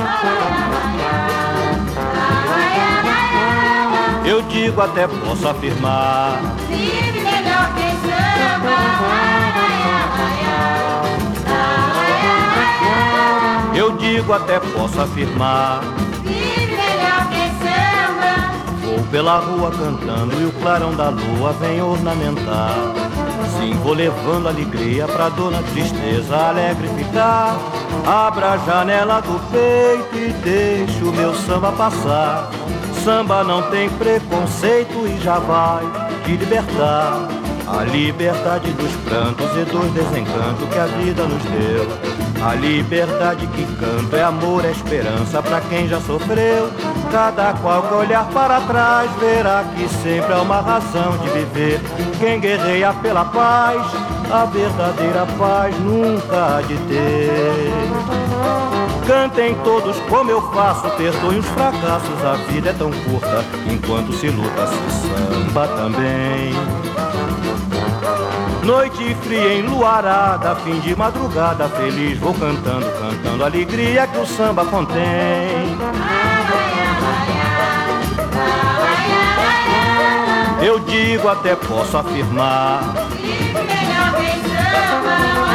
Eu digo até posso afirmar, vive melhor que samba. eu digo até posso afirmar, Vive melhor que samba. vou pela rua cantando e o clarão da lua vem ornamentar. Sim, vou levando alegria pra dona tristeza alegre ficar. Abra a janela do peito e deixa o meu samba passar. Samba não tem preconceito e já vai te libertar. A liberdade dos prantos e dos desencantos que a vida nos deu. A liberdade que canto é amor, é esperança pra quem já sofreu. Cada qual que olhar para trás verá que sempre há uma razão de viver. Quem guerreia pela paz, a verdadeira paz nunca há de ter. Cantem todos como eu faço, perdoem os fracassos, a vida é tão curta, enquanto se luta se samba também. Noite fria enluarada, fim de madrugada, feliz vou cantando, cantando a alegria que o samba contém. Eu digo até posso afirmar, Vive melhor que samba.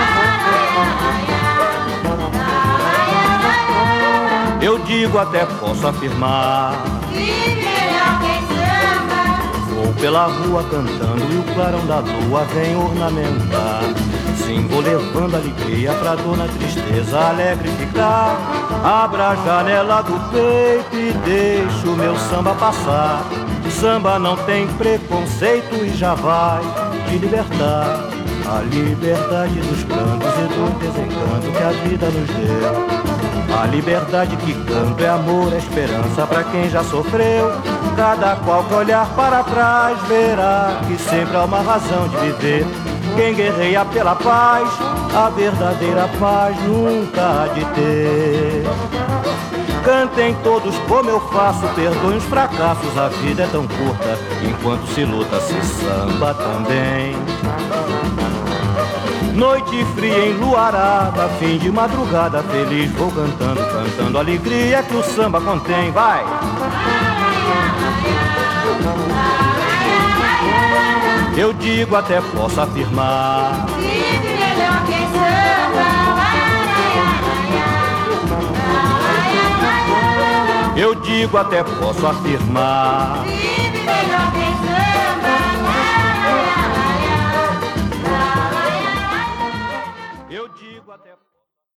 eu digo até posso afirmar. Vive melhor que samba. Vou pela rua cantando e o clarão da lua vem ornamentar. Sim, vou levando alegria pra dona tristeza alegre ficar. Abra a janela do peito e deixa o meu samba passar. Samba não tem preconceito e já vai te libertar. A liberdade dos prantos e do desencanto que a vida nos deu. A liberdade que canto é amor, é esperança pra quem já sofreu. Cada qual que olhar para trás verá que sempre há uma razão de viver. Quem guerreia pela paz, a verdadeira paz nunca há de ter. Cantem todos como eu faço, perdoem os fracassos, a vida é tão curta, enquanto se luta se samba também. Noite fria enluarada, fim de madrugada, feliz vou cantando, cantando a alegria que o samba contém. Vai! Eu digo até posso afirmar, Vive melhor que samba. eu digo até posso afirmar. Vive melhor que samba.